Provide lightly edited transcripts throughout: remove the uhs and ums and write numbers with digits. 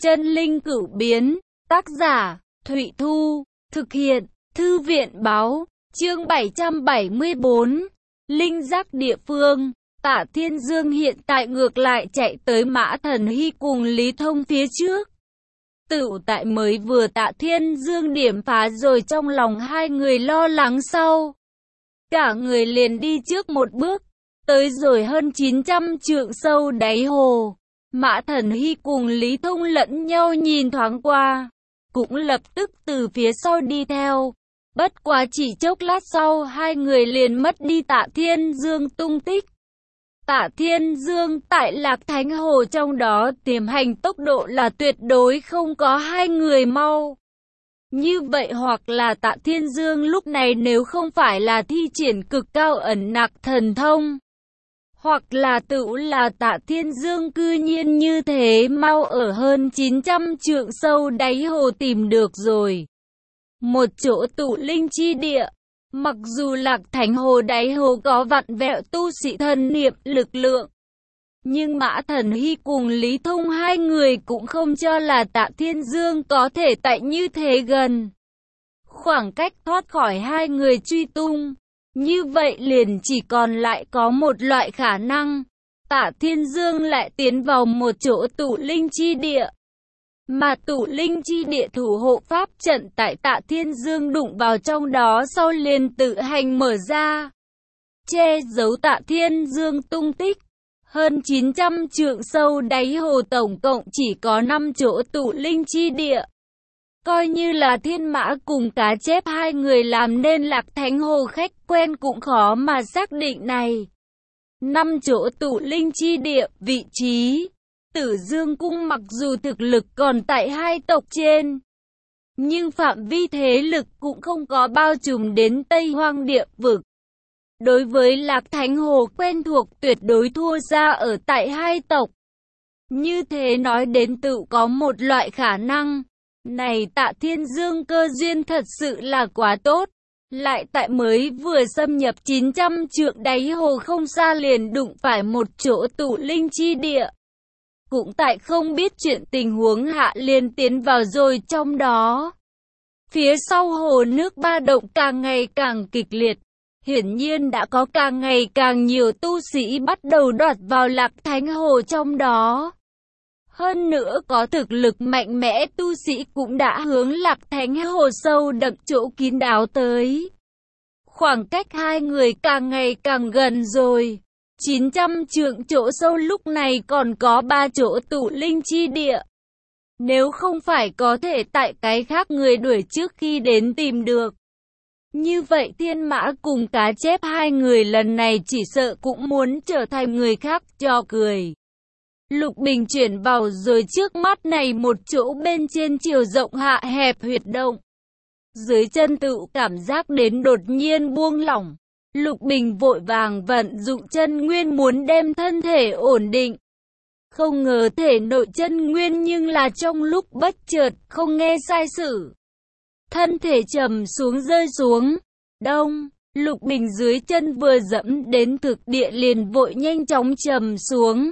Chân linh cửu biến, tác giả, Thụy Thu, thực hiện, Thư viện báo, chương 774, Linh giác địa phương. Tạ Thiên Dương hiện tại ngược lại chạy tới Mã Thần Hy cùng Lý Thông phía trước. Tựu tại mới vừa Tạ Thiên Dương điểm phá rồi trong lòng hai người lo lắng sau. Cả người liền đi trước một bước, tới rồi hơn 900 trượng sâu đáy hồ. Mã Thần Hy cùng Lý Thông lẫn nhau nhìn thoáng qua, cũng lập tức từ phía sau đi theo. Bất quá chỉ chốc lát sau hai người liền mất đi Tạ Thiên Dương tung tích. Tạ Thiên Dương tại Lạc Thánh Hồ trong đó tiềm hành tốc độ là tuyệt đối không có hai người mau. Như vậy hoặc là Tạ Thiên Dương lúc này nếu không phải là thi triển cực cao ẩn nặc thần thông, hoặc là tựu là Tạ Thiên Dương cư nhiên như thế mau ở hơn 900 trượng sâu đáy hồ tìm được rồi một chỗ tụ linh chi địa. Mặc dù Lạc Thánh Hồ đáy hồ có vặn vẹo tu sĩ thần niệm lực lượng, nhưng Mã Thần Hy cùng Lý Thông hai người cũng không cho là Tạ Thiên Dương có thể tại như thế gần. Khoảng cách thoát khỏi hai người truy tung, như vậy liền chỉ còn lại có một loại khả năng, Tạ Thiên Dương lại tiến vào một chỗ tụ linh chi địa. Mà tụ linh chi địa thủ hộ pháp trận tại Tạ Thiên Dương đụng vào trong đó sau liền tự hành mở ra, che giấu Tạ Thiên Dương tung tích. Hơn 900 trượng sâu đáy hồ tổng cộng chỉ có 5 chỗ tụ linh chi địa. Coi như là Thiên Mã cùng Cá Chép hai người làm nên Lạc Thánh Hồ khách quen cũng khó mà xác định này. 5 chỗ tụ linh chi địa, vị trí Tử Dương Cung mặc dù thực lực còn tại hai tộc trên, nhưng phạm vi thế lực cũng không có bao trùm đến Tây Hoang địa vực. Đối với Lạc Thánh Hồ quen thuộc tuyệt đối thua ra ở tại hai tộc. Như thế nói đến tự có một loại khả năng, này Tạ Thiên Dương cơ duyên thật sự là quá tốt. Lại tại mới vừa xâm nhập 900 trượng đáy hồ không xa liền đụng phải một chỗ tụ linh chi địa. Cũng tại không biết chuyện tình huống hạ liền tiến vào rồi trong đó. Phía sau hồ nước ba động càng ngày càng kịch liệt. Hiển nhiên đã có càng ngày càng nhiều tu sĩ bắt đầu đoạt vào Lạc Thánh Hồ trong đó. Hơn nữa có thực lực mạnh mẽ tu sĩ cũng đã hướng Lạc Thánh Hồ sâu đậm chỗ kín đáo tới. Khoảng cách hai người càng ngày càng gần rồi. 900 trượng chỗ sâu lúc này còn có 3 chỗ tụ linh chi địa. Nếu không phải có thể tại cái khác người đuổi trước khi đến tìm được, như vậy Thiên Mã cùng Cá Chép hai người lần này chỉ sợ cũng muốn trở thành người khác cho cười. Lục Bình chuyển vào rồi trước mắt này một chỗ bên trên chiều rộng hạ hẹp huyệt động. Dưới chân tự cảm giác đến đột nhiên buông lỏng. Lục Bình vội vàng vận dụng chân nguyên muốn đem thân thể ổn định. Không ngờ thể nội chân nguyên nhưng là trong lúc bất chợt không nghe sai sử. Thân thể trầm xuống rơi xuống. Đông, Lục Bình dưới chân vừa dẫm đến thực địa liền vội nhanh chóng trầm xuống.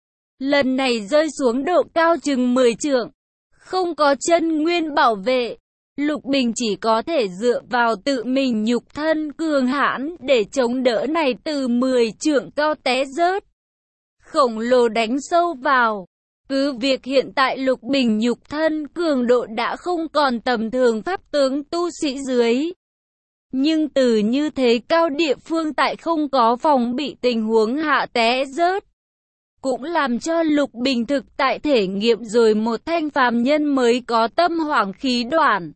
Lần này rơi xuống độ cao chừng 10 trượng. Không có chân nguyên bảo vệ, Lục Bình chỉ có thể dựa vào tự mình nhục thân cường hãn để chống đỡ này từ 10 trượng cao té rớt. Khổng lồ đánh sâu vào. Cứ việc hiện tại Lục Bình nhục thân cường độ đã không còn tầm thường pháp tướng tu sĩ dưới. Nhưng từ như thế cao địa phương tại không có phòng bị tình huống hạ té rớt, cũng làm cho Lục Bình thực tại thể nghiệm rồi một thanh phàm nhân mới có tâm hoảng khí đoạn.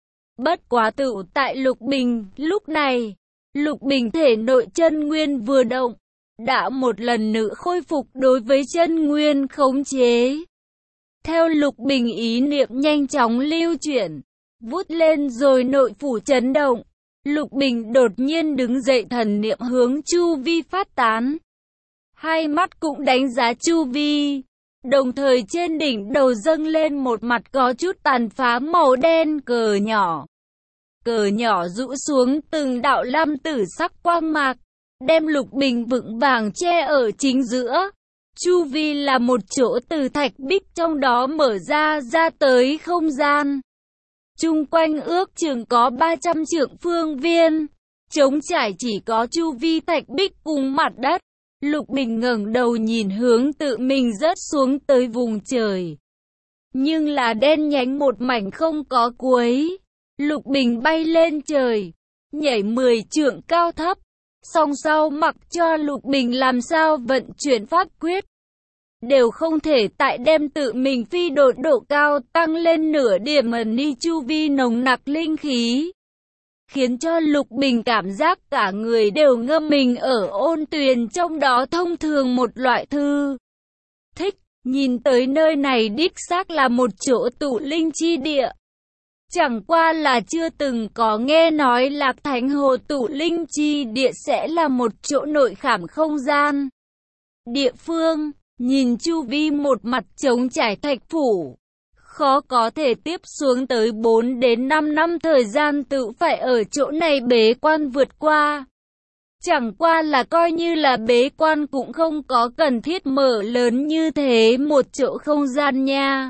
Bất quá tự tại Lục Bình, lúc này, Lục Bình thể nội chân nguyên vừa động, đã một lần nữa khôi phục đối với chân nguyên khống chế. Theo Lục Bình ý niệm nhanh chóng lưu chuyển, vút lên rồi nội phủ chấn động. Lục Bình đột nhiên đứng dậy thần niệm hướng chu vi phát tán. Hai mắt cũng đánh giá chu vi. Đồng thời trên đỉnh đầu dâng lên một mặt có chút tàn phá màu đen cờ nhỏ. Cờ nhỏ rũ xuống từng đạo lam tử sắc quang mạc, đem Lục Bình vững vàng che ở chính giữa. Chu vi là một chỗ từ thạch bích trong đó mở ra tới không gian. Chung quanh ước chừng có 300 trượng phương viên, trống trải chỉ có chu vi thạch bích cùng mặt đất. Lục Bình ngẩng đầu nhìn hướng tự mình rớt xuống tới vùng trời. Nhưng là đen nhánh một mảnh không có cuối. Lục Bình bay lên trời, nhảy 10 trượng cao thấp. Song sau mặc cho Lục Bình làm sao vận chuyển pháp quyết, đều không thể tại đem tự mình phi độn độ cao tăng lên nửa điểm ni chu vi nồng nặc linh khí. Khiến cho Lục Bình cảm giác cả người đều ngâm mình ở ôn tuyền trong đó thông thường một loại thư thích. Nhìn tới nơi này đích xác là một chỗ tụ linh chi địa. Chẳng qua là chưa từng có nghe nói Lạc Thánh Hồ tụ linh chi địa sẽ là một chỗ nội khảm không gian địa phương. Nhìn chu vi một mặt trống trải thạch phủ, khó có thể tiếp xuống tới 4 đến 5 năm thời gian tự phải ở chỗ này bế quan vượt qua. Chẳng qua là coi như là bế quan cũng không có cần thiết mở lớn như thế một chỗ không gian nha.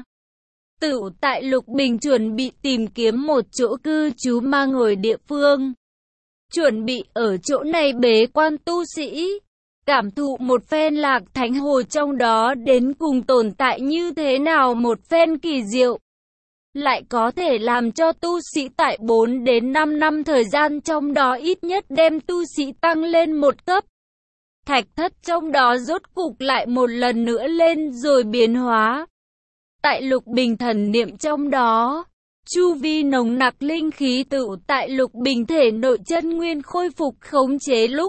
Tự tại Lục Bình chuẩn bị tìm kiếm một chỗ cư trú ma ngồi địa phương. Chuẩn bị ở chỗ này bế quan tu sĩ. Cảm thụ một phen Lạc Thánh Hồ trong đó đến cùng tồn tại như thế nào một phen kỳ diệu. Lại có thể làm cho tu sĩ tại 4 đến 5 năm thời gian trong đó ít nhất đem tu sĩ tăng lên một cấp. Thạch thất trong đó rốt cục lại một lần nữa lên rồi biến hóa. Tại Lục Bình thần niệm trong đó, chu vi nồng nặc linh khí tự tại Lục Bình thể nội chân nguyên khôi phục khống chế lúc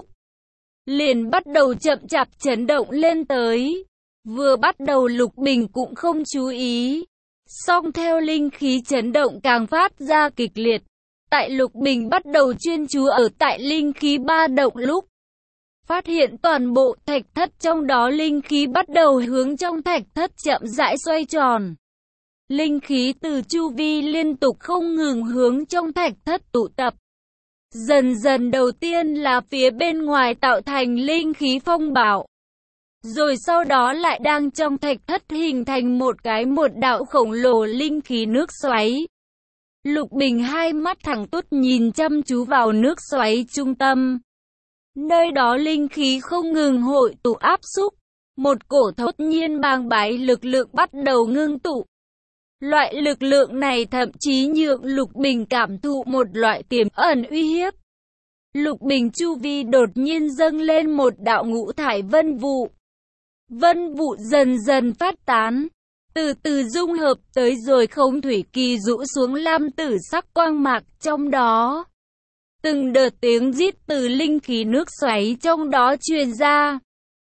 liền bắt đầu chậm chạp chấn động lên tới. Vừa bắt đầu Lục Bình cũng không chú ý, song theo linh khí chấn động càng phát ra kịch liệt. Tại Lục Bình bắt đầu chuyên chú ở tại linh khí ba động lúc, phát hiện toàn bộ thạch thất trong đó linh khí bắt đầu hướng trong thạch thất chậm rãi xoay tròn. Linh khí từ chu vi liên tục không ngừng hướng trong thạch thất tụ tập. Dần dần đầu tiên là phía bên ngoài tạo thành linh khí phong bạo. Rồi sau đó lại đang trong thạch thất hình thành một đạo khổng lồ linh khí nước xoáy. Lục Bình hai mắt thẳng tút nhìn chăm chú vào nước xoáy trung tâm. Nơi đó linh khí không ngừng hội tụ áp xúc. Một cổ thốt nhiên bàng bái lực lượng bắt đầu ngưng tụ. Loại lực lượng này thậm chí nhượng Lục Bình cảm thụ một loại tiềm ẩn uy hiếp. Lục Bình chu vi đột nhiên dâng lên một đạo ngũ thải vân vụ. Vân vụ dần dần phát tán, từ từ dung hợp tới rồi không thủy kỳ rũ xuống lam tử sắc quang mạc trong đó. Từng đợt tiếng rít từ linh khí nước xoáy trong đó truyền ra.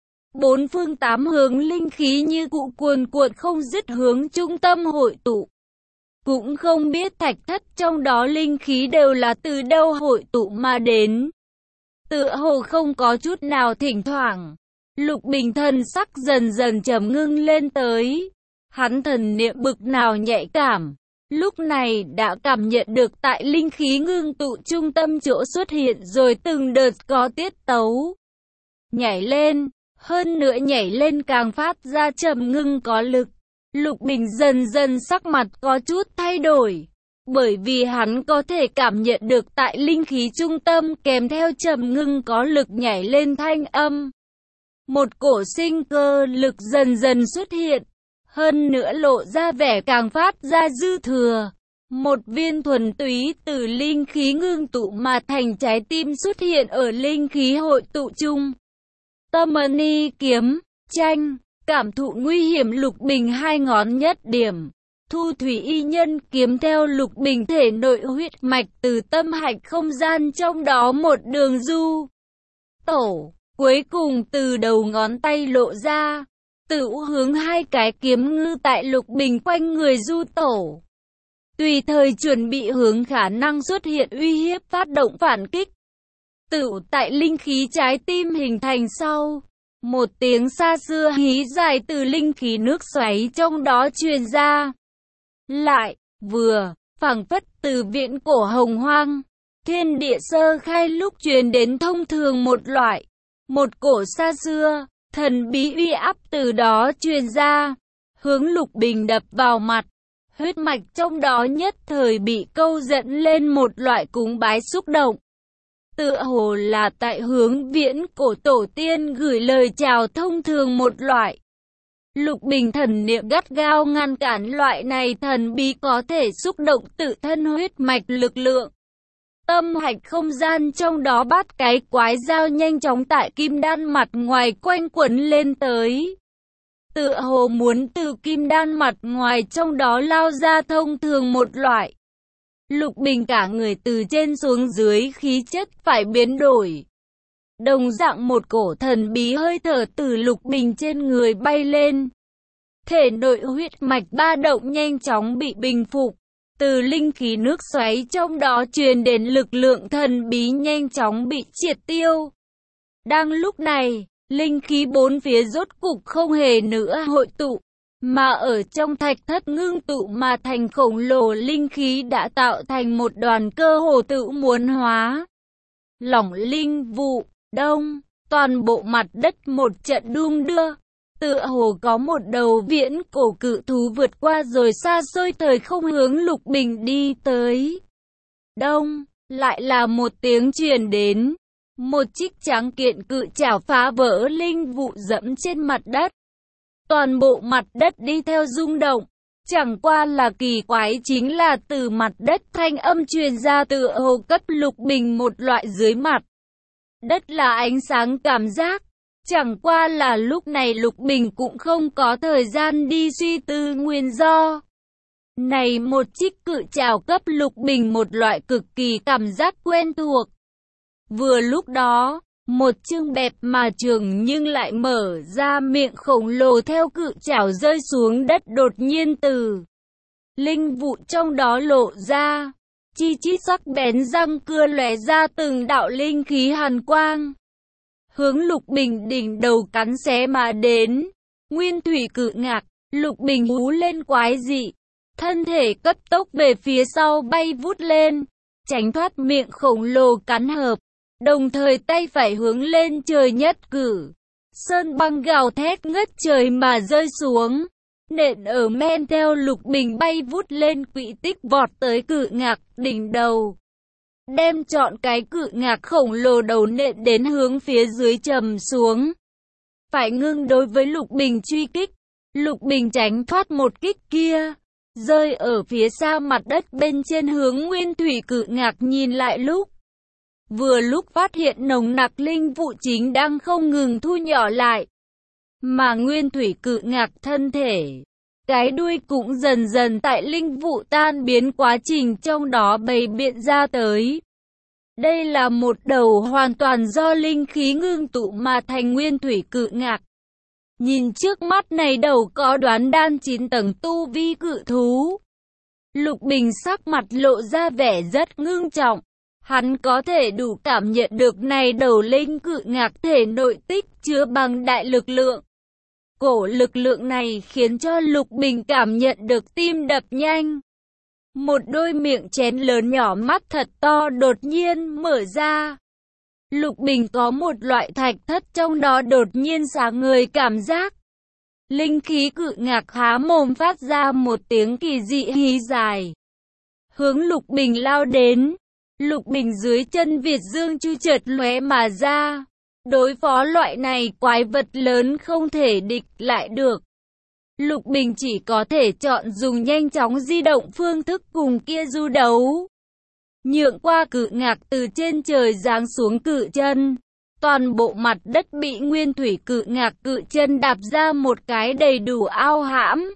4 phương 8 hướng linh khí như cụ cuồn cuộn không dứt hướng trung tâm hội tụ. Cũng không biết thạch thất trong đó linh khí đều là từ đâu hội tụ mà đến. Tựa hồ không có chút nào thỉnh thoảng. Lục Bình thần sắc dần dần trầm ngưng lên tới. Hắn thần niệm bực nào nhạy cảm. Lúc này đã cảm nhận được tại linh khí ngưng tụ trung tâm chỗ xuất hiện rồi từng đợt có tiết tấu. Nhảy lên, hơn nữa nhảy lên càng phát ra trầm ngưng có lực. Lục Bình dần dần sắc mặt có chút thay đổi. Bởi vì hắn có thể cảm nhận được tại linh khí trung tâm kèm theo trầm ngưng có lực nhảy lên thanh âm. Một cổ sinh cơ lực dần dần xuất hiện. Hơn nữa lộ ra vẻ càng phát ra dư thừa. Một viên thuần túy từ linh khí ngưng tụ mà thành trái tim xuất hiện ở linh khí hội tụ chung. Tâm ni kiếm, tranh, cảm thụ nguy hiểm Lục Bình hai ngón nhất điểm. Thu thủy y nhân kiếm theo Lục Bình thể nội huyết mạch từ tâm hạch không gian trong đó một đường du tổ, cuối cùng từ đầu ngón tay lộ ra. Tự hướng hai cái kiếm ngư tại Lục Bình quanh người du tổ. Tùy thời chuẩn bị hướng khả năng xuất hiện uy hiếp phát động phản kích. Tự tại linh khí trái tim hình thành sau. Một tiếng xa xưa hí dài từ linh khí nước xoáy trong đó truyền ra. Lại, vừa, phảng phất từ viễn cổ hồng hoang. Thiên địa sơ khai lúc truyền đến thông thường một cổ xa xưa. Thần bí uy áp từ đó truyền ra, hướng Lục Bình đập vào mặt. Huyết mạch trong đó nhất thời bị câu dẫn lên một loại cúng bái xúc động. Tựa hồ là tại hướng viễn cổ tổ tiên gửi lời chào thông thường một loại. Lục Bình thần niệm gắt gao ngăn cản loại này thần bí có thể xúc động tự thân huyết mạch lực lượng. Tâm hạch không gian trong đó bắt cái quái dao nhanh chóng tại kim đan mặt ngoài quanh quẩn lên tới. Tựa hồ muốn từ kim đan mặt ngoài trong đó lao ra thông thường một loại. Lục Bình cả người từ trên xuống dưới khí chất phải biến đổi. Đồng dạng một cổ thần bí hơi thở từ Lục Bình trên người bay lên. Thể nội huyết mạch ba động nhanh chóng bị bình phục. Từ linh khí nước xoáy trong đó truyền đến lực lượng thần bí nhanh chóng bị triệt tiêu. Đang lúc này, linh khí bốn phía rốt cục không hề nữa hội tụ, mà ở trong thạch thất ngưng tụ mà thành khổng lồ linh khí đã tạo thành một đoàn cơ hồ tự muốn hóa. Lỏng linh vụ, đông, toàn bộ mặt đất một trận đung đưa. Tựa hồ có một đầu viễn cổ cự thú vượt qua rồi xa xôi thời không hướng Lục Bình đi tới. Đông, lại là một tiếng truyền đến. Một chiếc tráng kiện cự chảo phá vỡ linh vụ dẫm trên mặt đất. Toàn bộ mặt đất đi theo rung động. Chẳng qua là kỳ quái chính là từ mặt đất thanh âm truyền ra tựa hồ cấp Lục Bình một loại dưới mặt đất là ánh sáng cảm giác. Chẳng qua là lúc này Lục Bình cũng không có thời gian đi suy tư nguyên do. Này một chiếc cự chảo cấp Lục Bình một loại cực kỳ cảm giác quen thuộc. Vừa lúc đó, một chương bẹp mà trường nhưng lại mở ra miệng khổng lồ theo cự chảo rơi xuống đất đột nhiên từ linh vụ trong đó lộ ra. Chi chít sắc bén răng cưa lóe ra từng đạo linh khí hàn quang. Hướng Lục Bình đỉnh đầu cắn xé mà đến. Nguyên thủy cự ngạc, Lục Bình hú lên quái dị. Thân thể cấp tốc về phía sau bay vút lên, tránh thoát miệng khổng lồ cắn hợp. Đồng thời tay phải hướng lên trời nhất cử. Sơn băng gào thét ngất trời mà rơi xuống. Nện ở men theo Lục Bình bay vút lên quỹ tích vọt tới cự ngạc đỉnh đầu. Đem trọn cái cự ngạc khổng lồ đầu nện đến hướng phía dưới trầm xuống. Phải ngưng đối với Lục Bình truy kích. Lục Bình tránh thoát một kích kia. Rơi ở phía xa mặt đất bên trên hướng nguyên thủy cự ngạc nhìn lại lúc. Vừa lúc phát hiện nồng nặc linh vụ chính đang không ngừng thu nhỏ lại. Mà nguyên thủy cự ngạc thân thể. Cái đuôi cũng dần dần tại linh vụ tan biến quá trình trong đó bày biện ra tới. Đây là một đầu hoàn toàn do linh khí ngưng tụ mà thành nguyên thủy cự ngạc. Nhìn trước mắt này đầu có đoán đan 9 tầng tu vi cự thú. Lục Bình sắc mặt lộ ra vẻ rất ngưng trọng. Hắn có thể đủ cảm nhận được này đầu linh cự ngạc thể nội tích chứa bằng đại lực lượng. Cổ lực lượng này khiến cho Lục Bình cảm nhận được tim đập nhanh. Một đôi miệng chén lớn nhỏ mắt thật to đột nhiên mở ra. Lục Bình có một loại thạch thất trong đó đột nhiên sáng ngời cảm giác. Linh khí cự ngạc há mồm phát ra một tiếng kỳ dị hí dài. Hướng Lục Bình lao đến. Lục Bình dưới chân Việt Dương chu chợt lóe mà ra. Đối phó loại này quái vật lớn không thể địch lại được. Lục Bình chỉ có thể chọn dùng nhanh chóng di động phương thức cùng kia du đấu. Nhượng qua cự ngạc từ trên trời giáng xuống cự chân. Toàn bộ mặt đất bị nguyên thủy cự ngạc cự chân đạp ra một cái đầy đủ ao hãm.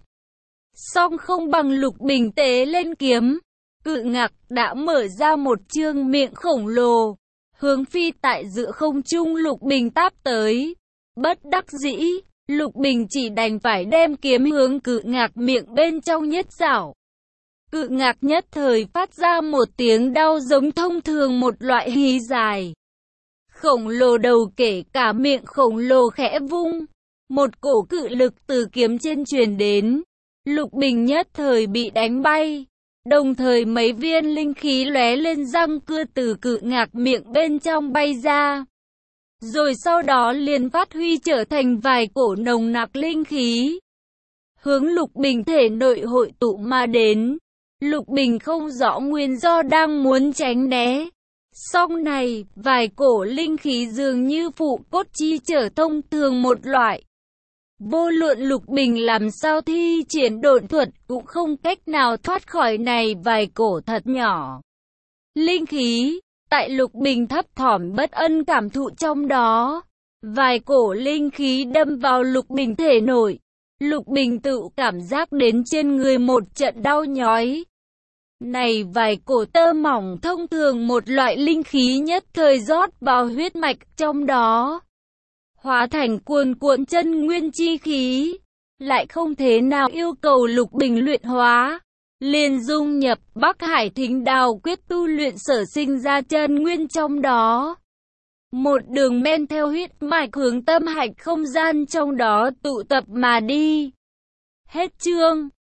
Song không bằng Lục Bình tế lên kiếm. Cự ngạc đã mở ra một chương miệng khổng lồ. Hướng phi tại giữa không trung Lục Bình táp tới. Bất đắc dĩ, Lục Bình chỉ đành phải đem kiếm hướng cự ngạc miệng bên trong nhất rảo. Cự ngạc nhất thời phát ra một tiếng đau giống thông thường một loại hí dài. Khổng lồ đầu kể cả miệng khổng lồ khẽ vung. Một cổ cự lực từ kiếm trên truyền đến. Lục Bình nhất thời bị đánh bay. Đồng thời mấy viên linh khí lóe lên răng cưa từ cự ngạc miệng bên trong bay ra. rồi sau đó liền phát huy trở thành vài cổ nồng nặc linh khí, hướng Lục Bình thể nội hội tụ mà đến. Lục Bình không rõ nguyên do đang muốn tránh né. Song này, vài cổ linh khí dường như phụ cốt chi trở thông thường một loại. Vô luận Lục Bình làm sao thi triển độn thuật cũng không cách nào thoát khỏi này vài cổ thật nhỏ linh khí. Tại Lục Bình thấp thỏm bất ân cảm thụ trong đó, vài cổ linh khí đâm vào Lục Bình thể nội. Lục Bình tự cảm giác đến trên người một trận đau nhói. Này vài cổ tơ mỏng thông thường một loại linh khí nhất thời rót vào huyết mạch trong đó, hóa thành cuồn cuộn chân nguyên chi khí, lại không thế nào yêu cầu Lục Bình luyện hóa, liền dung nhập Bắc Hải Thính Đào quyết tu luyện sở sinh ra chân nguyên trong đó. Một đường men theo huyết mạch hướng tâm hạch không gian trong đó tụ tập mà đi. Hết chương.